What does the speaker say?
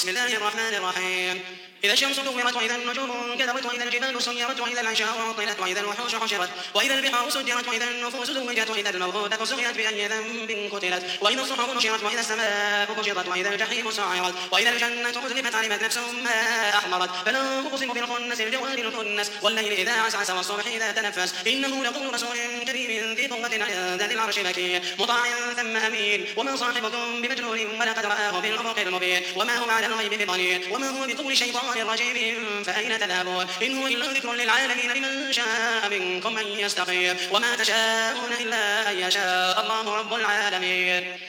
بسم الله الرحمن الرحيم إذا الشمس كورت وإذا النجوم انكدرت وإذا الجبال سيرت وإذا العشار عطلت وإذا الوحوش حشرت وإذا البحار سجرت وإذا النفوس زوجت وإذا الموءودة سئلت بأي ذنب قتلت وإذا الصحف نشرت وإذا السماء كشطت وإذا الجحيم سعرت وإذا الجنة أزلفت علمت نفس ما أحضرت فلا أقسم بالخنس الجوار الكنس والليل إذا عسعس والصبح إذا تنفس إنه لقول رسول كريم ذي قوة عند ذي العرش مكين مطاع ثم أمين وما صاحبكم بمجنون ولقد رآه بالأفق المبين وما هو على الغيب بضنين وما هو بقول شيطان رجيم فأين تذهبون إن هو إلا ذكر للعالمين لمن شاء منكم أن يستقيم وما تشاءون إلا أن يشاء الله رب العالمين.